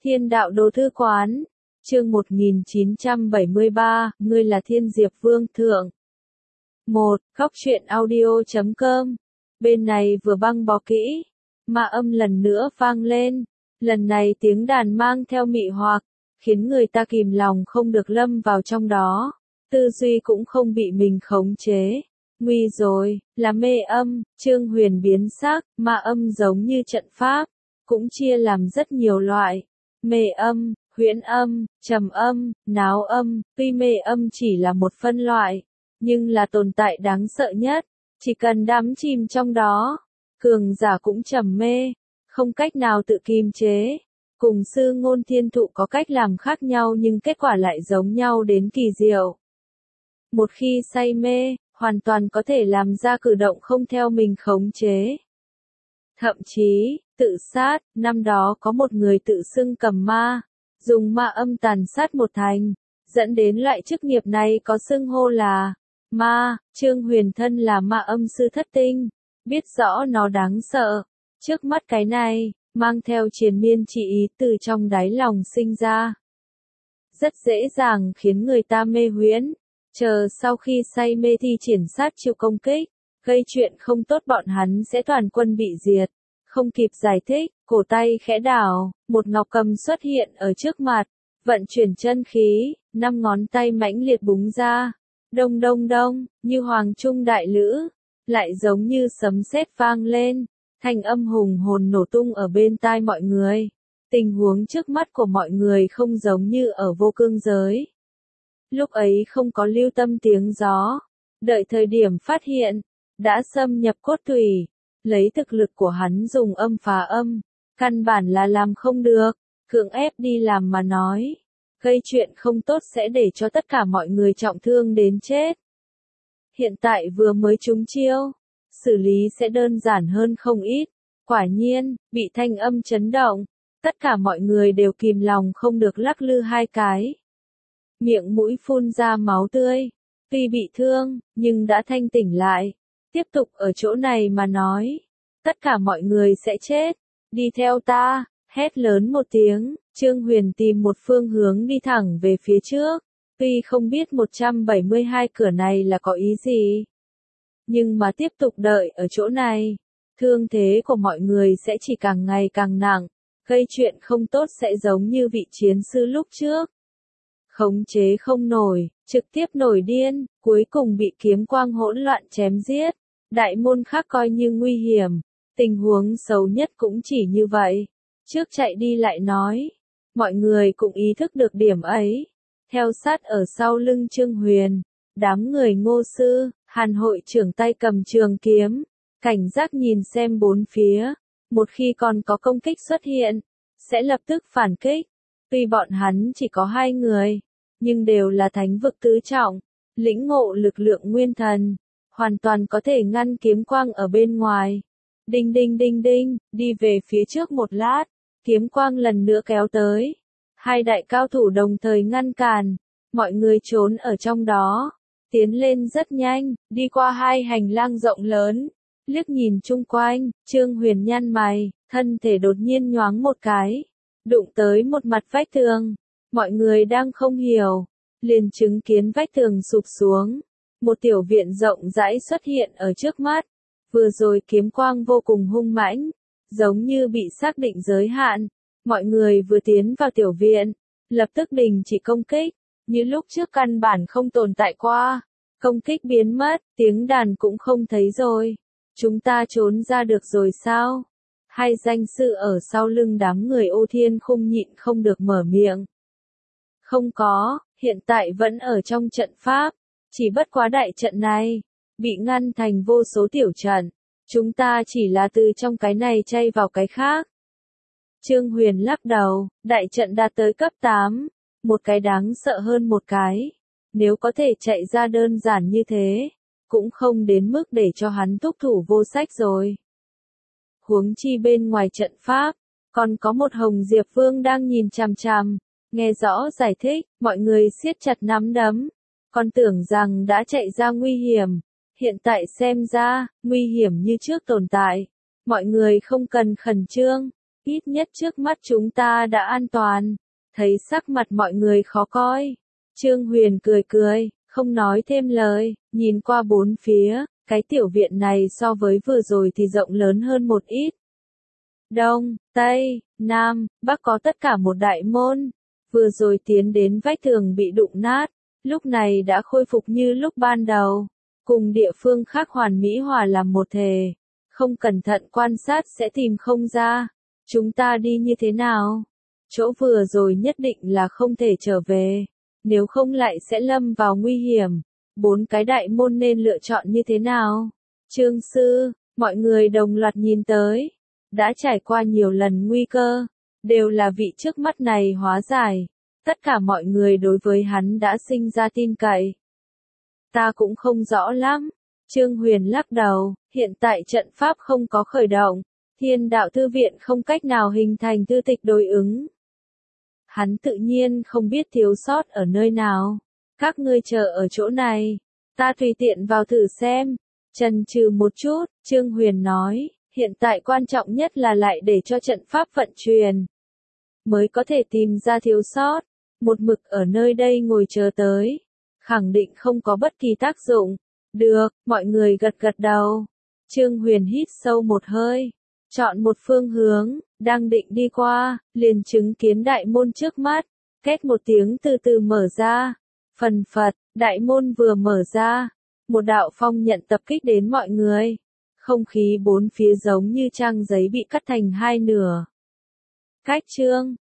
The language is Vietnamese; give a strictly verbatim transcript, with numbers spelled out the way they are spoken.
Thiên đạo đồ thư quán, chương một nghìn chín trăm bảy mươi ba, ngươi là Thiên Diệp Vương Thượng. một. Góc truyện audio chấm com. Bên này vừa băng bó kỹ, ma âm lần nữa vang lên. Lần này tiếng đàn mang theo mị hoặc, khiến người ta kìm lòng không được lâm vào trong đó. Tư duy cũng không bị mình khống chế. Nguy rồi, là mê âm, Trương Huyền biến sắc, ma âm giống như trận pháp, cũng chia làm rất nhiều loại. Mê âm, huyễn âm, trầm âm, náo âm, tuy mê âm chỉ là một phân loại, nhưng là tồn tại đáng sợ nhất, chỉ cần đắm chìm trong đó, cường giả cũng trầm mê, không cách nào tự kiềm chế. Cùng sư ngôn thiên thụ có cách làm khác nhau nhưng kết quả lại giống nhau đến kỳ diệu. Một khi say mê, hoàn toàn có thể làm ra cử động không theo mình khống chế. Thậm chí, tự sát, năm đó có một người tự xưng cầm ma, dùng ma âm tàn sát một thành, dẫn đến loại chức nghiệp này có xưng hô là ma. Trương Huyền thân là ma âm sư thất tinh, biết rõ nó đáng sợ. Trước mắt cái này, mang theo triền miên chỉ ý từ trong đáy lòng sinh ra. Rất dễ dàng khiến người ta mê huyễn, chờ sau khi say mê thi triển sát chiêu công kích, gây chuyện không tốt bọn hắn sẽ toàn quân bị diệt. Không kịp giải thích, cổ tay khẽ đảo, một ngọc cầm xuất hiện ở trước mặt, vận chuyển chân khí, năm ngón tay mãnh liệt búng ra, đông đông đông, như hoàng trung đại lữ, lại giống như sấm sét vang lên, thanh âm hùng hồn nổ tung ở bên tai mọi người. Tình huống trước mắt của mọi người không giống như ở vô cương giới. Lúc ấy không có lưu tâm tiếng gió, đợi thời điểm phát hiện, đã xâm nhập cốt tủy. Lấy thực lực của hắn dùng âm phá âm, căn bản là làm không được, cưỡng ép đi làm mà nói. Gây chuyện không tốt sẽ để cho tất cả mọi người trọng thương đến chết. Hiện tại vừa mới trúng chiêu, xử lý sẽ đơn giản hơn không ít. Quả nhiên, bị thanh âm chấn động, tất cả mọi người đều kìm lòng không được lắc lư hai cái. Miệng mũi phun ra máu tươi, tuy bị thương, nhưng đã thanh tỉnh lại. Tiếp tục ở chỗ này mà nói, tất cả mọi người sẽ chết. Đi theo ta, hét lớn một tiếng, Trương Huyền tìm một phương hướng đi thẳng về phía trước. Tuy không biết một trăm bảy mươi hai cửa này là có ý gì, nhưng mà tiếp tục đợi ở chỗ này, thương thế của mọi người sẽ chỉ càng ngày càng nặng, gây chuyện không tốt sẽ giống như vị chiến sư lúc trước. Khống chế không nổi, trực tiếp nổi điên, cuối cùng bị kiếm quang hỗn loạn chém giết. Đại môn khác coi như nguy hiểm, tình huống xấu nhất cũng chỉ như vậy. Trước chạy đi lại nói, mọi người cũng ý thức được điểm ấy. Theo sát ở sau lưng Trương Huyền, đám người Ngô Sư, Hàn hội trưởng tay cầm trường kiếm, cảnh giác nhìn xem bốn phía. Một khi còn có công kích xuất hiện, sẽ lập tức phản kích. Tuy bọn hắn chỉ có hai người, nhưng đều là thánh vực tứ trọng, lĩnh ngộ lực lượng nguyên thần, hoàn toàn có thể ngăn kiếm quang ở bên ngoài. Đinh đinh đinh đinh, đi về phía trước một lát, kiếm quang lần nữa kéo tới. Hai đại cao thủ đồng thời ngăn cản, mọi người trốn ở trong đó, tiến lên rất nhanh, đi qua hai hành lang rộng lớn, liếc nhìn chung quanh, Trương Huyền nhăn mày, thân thể đột nhiên nhoáng một cái, đụng tới một mặt vách tường. Mọi người đang không hiểu, liền chứng kiến vách tường sụp xuống. Một tiểu viện rộng rãi xuất hiện ở trước mắt. Vừa rồi kiếm quang vô cùng hung mãnh, giống như bị xác định giới hạn. Mọi người vừa tiến vào tiểu viện, lập tức đình chỉ công kích, như lúc trước căn bản không tồn tại qua. Công kích biến mất, tiếng đàn cũng không thấy rồi. Chúng ta trốn ra được rồi sao? Hai danh sư ở sau lưng đám người Ô Thiên Khung nhịn không được mở miệng. Không có, hiện tại vẫn ở trong trận pháp. Chỉ bất quá đại trận này, bị ngăn thành vô số tiểu trận. Chúng ta chỉ là từ trong cái này chay vào cái khác. Trương Huyền lắc đầu, đại trận đạt tới cấp tám. Một cái đáng sợ hơn một cái. Nếu có thể chạy ra đơn giản như thế, cũng không đến mức để cho hắn thúc thủ vô sách rồi. Huống chi bên ngoài trận pháp, còn có một Hồng Diệp Vương đang nhìn chằm chằm. Nghe rõ giải thích, mọi người siết chặt nắm đấm. Còn tưởng rằng đã chạy ra nguy hiểm, hiện tại xem ra, nguy hiểm như trước tồn tại. Mọi người không cần khẩn trương, Ít nhất trước mắt chúng ta đã an toàn. Thấy sắc mặt mọi người khó coi. Trương Huyền cười cười, không nói thêm lời, nhìn qua bốn phía, cái tiểu viện này so với vừa rồi thì rộng lớn hơn một ít. Đông, Tây, Nam, Bắc có tất cả một đại môn. Vừa rồi tiến đến vách tường bị đụng nát, lúc này đã khôi phục như lúc ban đầu. Cùng địa phương khác hoàn mỹ hòa làm một thể. Không cẩn thận quan sát sẽ tìm không ra. Chúng ta đi như thế nào? Chỗ vừa rồi nhất định là không thể trở về. Nếu không lại sẽ lâm vào nguy hiểm. Bốn cái đại môn nên lựa chọn như thế nào? Trương sư, mọi người đồng loạt nhìn tới. Đã trải qua nhiều lần nguy cơ. Đều là vị trước mắt này hóa giải. Tất cả mọi người đối với hắn đã sinh ra tin cậy. Ta cũng không rõ lắm. Trương Huyền lắc đầu, hiện tại trận pháp không có khởi động. Thiên đạo thư viện không cách nào hình thành thư tịch đối ứng. Hắn tự nhiên không biết thiếu sót ở nơi nào. Các ngươi chờ ở chỗ này. Ta tùy tiện vào thử xem. Chần chừ một chút, Trương Huyền nói, hiện tại quan trọng nhất là lại để cho trận pháp vận chuyển. Mới có thể tìm ra thiếu sót. Một mực ở nơi đây ngồi chờ tới. Khẳng định không có bất kỳ tác dụng. Được, mọi người gật gật đầu. Trương Huyền hít sâu một hơi. Chọn một phương hướng, đang định đi qua, liền chứng kiến đại môn trước mắt. Két một tiếng từ từ mở ra. Phần phật, đại môn vừa mở ra. Một đạo phong nhận tập kích đến mọi người. Không khí bốn phía giống như trang giấy bị cắt thành hai nửa. Cách chương